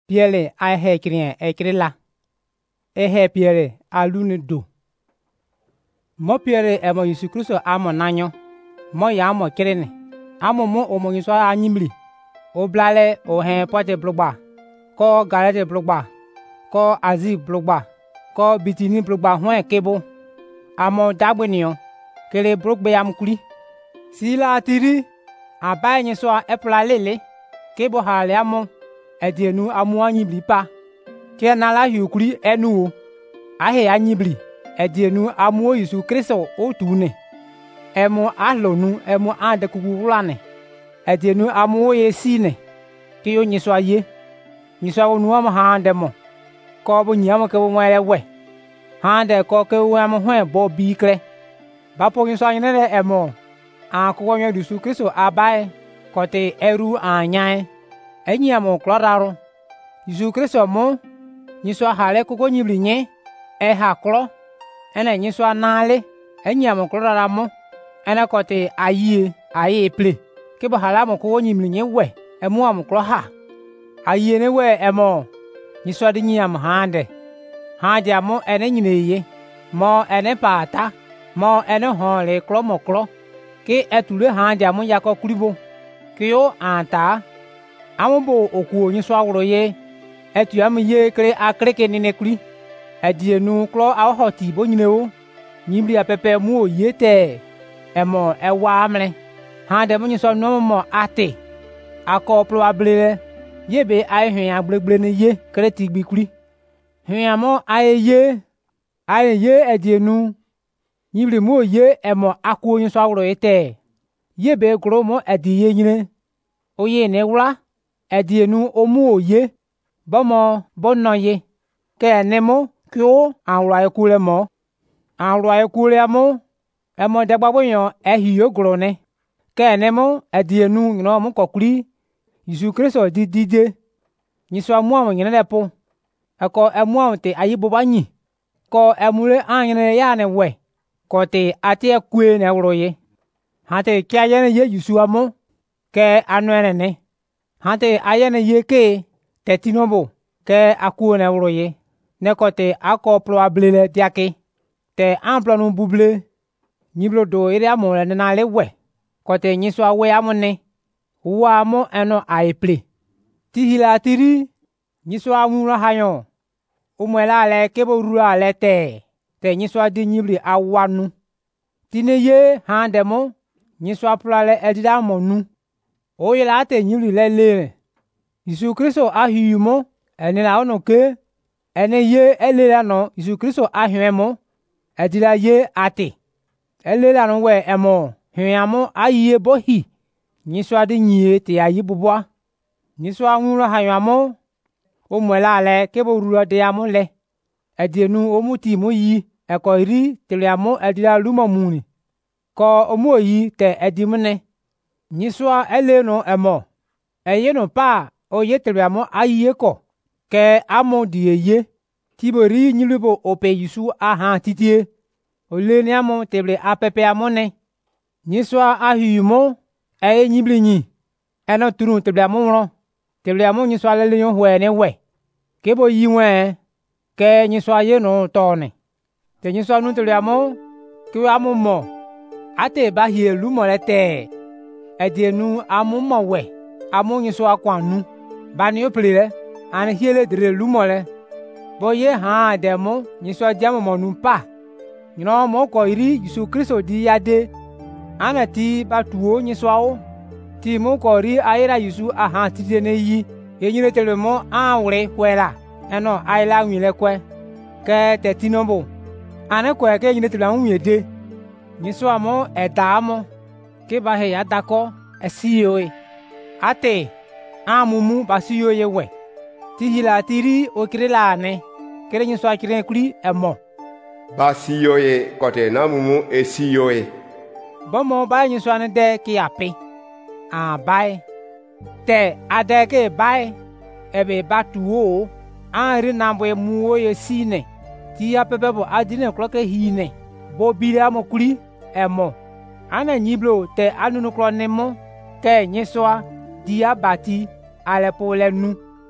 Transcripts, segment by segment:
Pierre a hekrien ekrila. Pierre a lune do. Mo Pierre e mo Yesu Kristo amo nanyo. Mo ya mo kirene. Amo mo o mo Yesu anyimli. O blale o hen pote blogba. Ko galete blogba. Ko azi blogba. Ko bitini blogba hwen kebo. Amo dagbenio. Kele blogbe am kuli. Sila atiri. Abaye Yesu epla lele. Kebo hale amo. Edienu amu anyibli pa. Ke nala yukuli enu o. Ahe anyibli. Edienu amu Yesu Kristo o tune. Emu alonu emu ande kukulane. Edienu amu ye sine. Ke yo Yesu aye. Yesu onu amu hande mo. Ko bo nyamo ke bo mwele we. Hande ko ke wo amu hwen bo bikre. Bapo Yesu anyele emo. Akoko nyo Yesu Kristo abaye. Kote eru anyae. Enyi amo kloraro. Yesu Kristo mo. Yesu hale koko nyibli nye. Ha klo. Ene Yesu anale. Enyi amo klorara mo. Ene kote aye ple. Kebo hala mo koko nyibli nye we. Emu amo klo ha. Aye ne we emo. Yesu adi nyi amo hande. Hande amo ene nyine ye. Mo ene pata. Mo ene honle klo mo klo. Ke etule hande amo yako kulibo. Ke yo anta. Amo bo okuo Yesu awro ye. Etu am ye kre akreke nene kuli. Edienu klo awhoti bo nyine o. Nyimli apepe mu o ye te. Emo ewa amle. Hande mo Yesu no mo ate. Ako probable yebe ai hwen agblegle ne ye kre tigbi kuli. Hwen amo ai ye edienu. Nyimli mu o ye emo akuo Yesu awro ye te. Yebe kro mo edi ye nyine. Oye ne wla. Edienu omu oye. Bomo bonno ye. Ke enemo kyo anwra ekule mo. Anwra ekule amo. Emo degbagbo yon ehiyo grone. Ke enemo edienu ngino mo kokuli. Yesu Kristo didide. Yesu amu amo ngine lepo. Eko emu amo te ayiboba nyi. Ko emule anyine ya ne we. Ko te ati ekwe ne wro ye. Hante kia yene ye Yesu amo. Ke anwene ne. Hante ayene ye ke tetinobo ke akuo ne wro ye. Nekote ako probable le diake. Te amplonu buble. Nyiblo do ire amo le na le we. Kote Yesu awe amo ne. Uwa amo eno aiple. Tihila tiri. Yesu amura hayon. Umwela le kebo rua le te. Te Yesu adi nyibli awanu. Tine ye handemo. Yesu apula le edida mo nu. Oye la te nyibli le. Yesu Kristo ahiyumo. Eni la ono ke. Ene ye elela no. Yesu Kristo ahiyemo. Edila ye ate. Elela no we emo. Hiyamo ayiye bohi. Yesu adi nye te ayi bubwa. Yesu anwura hayamo. Omwela le kebo rua de amo le. Edienu omuti mo yi. Eko iri tele amo edila lumo muni. Ko omu yi te edimune. Yesu ele no emo. Eye no pa oye tele amo ayiye ko. Ke amo die ye. Tibori nyilibo ope Yesu aha titie. Ole ni amo tele apepe amo ne. Yesu ahiyumo. Eye nyibli nyi. Eno turu tele amo wron. Tele amo Yesu alele yon hwe ne we. Kebo yi wen. Ke Yesu aye no tone. Te Yesu anu tele amo. Ke amo mo. Ate bahie lumo le te. Edienu amu mo we. Amu Yesu akwanu. Bani yo plile. Ane hiele dire lumo le. Boye haa demo. Yesu adiamo mo numpa. Yino mo ko iri Yesu Kristo di yade. Ane ti batuo Yesu ao. Ti mo ko ri ayera Yesu aha titi ne yi. Yenyine tele mo anwre kwela. Eno ayla nwile kwe. Ke te tinombo. Ane kwe ke yenyine tele anwye de. Yesu amo eda amo. Ke bahe ya dako esiyoe. Ate amumu basiyoe we. Tihila tiri okirela ne. Kere Yesu akire kuli emo. Basiyoe kote namumu esiyoe. Bomo ba Yesu ane de ki ape. Bae. Te ade ke bae. Ebe batuo. Anri nambo emuo ye sine. Ti apebebo adine kloke hine. Bo bile amo kuli emo. Ane nyiblo te anunu klo nemo. Ke Yesu di abati alepo le nu.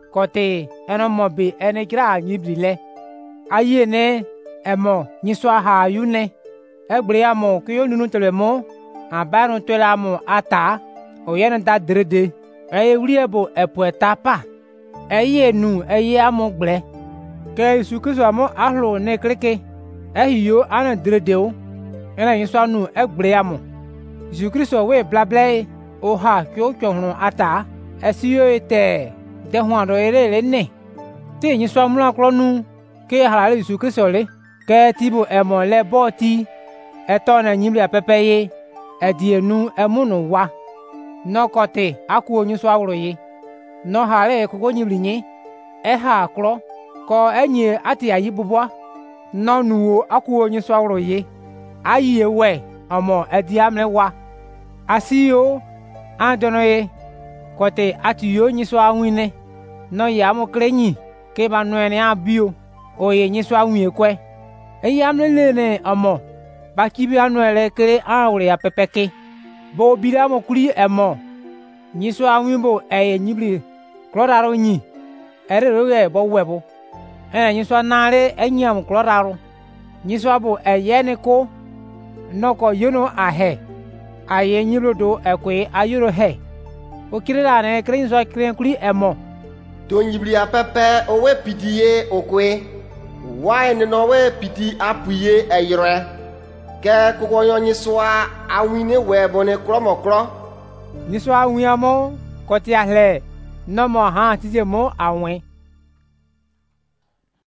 kote eno mo be ene kira nyibri le aye ne emo nyiswa ha yu ne egbre amo ke yo nunu tele mo abanu tele amo ata o yen da drede eye wri ebo epueta pa eye nu eye amo gble ke Yesu Kristo amo ahlo ne kreke ehiyo ana drede o ena nyiswa nu egbre amo Yesu Kristo we blable o ha ke o twohun ata esiyo ete de ho ado ere ne ti nyiswa mula klonu ke hala Yesu Kristo le ke tibo emo le boti eto na nyimri apepeye edienu emunu wa no kote aku onyiswa wuro yi no hale kogo nyimri nyi eha akro ko enye ati ayi bubwa no nuwo aku onyiswa wuro yi ayi ewe omo edi amle wa asiyo andono ye kote ati yo nyiswa nwine no ya mo krenyi ke ba no ene abio oye nyiswa nwie kwe eyi amle ne omo ba kibi anu ele kere awre ya pepeke bo bira mo kuri emo nyiswa nwimbo eye nyibri kloraro nyi ere roge bo webo nyiswa nare enyam kloraro nyiswa bo eye ne ko noko yono ahe aye nyibro do ekwe ayoro he o kirira ne kre nyiswa kre kuri emo to nyibri apepe owe pidiye okwe wine no we pidi apuye eyre ke kogo yo nyiswa awine webo ne kromokro nyiswa awiamo koti ahle no mo ha tije mo awen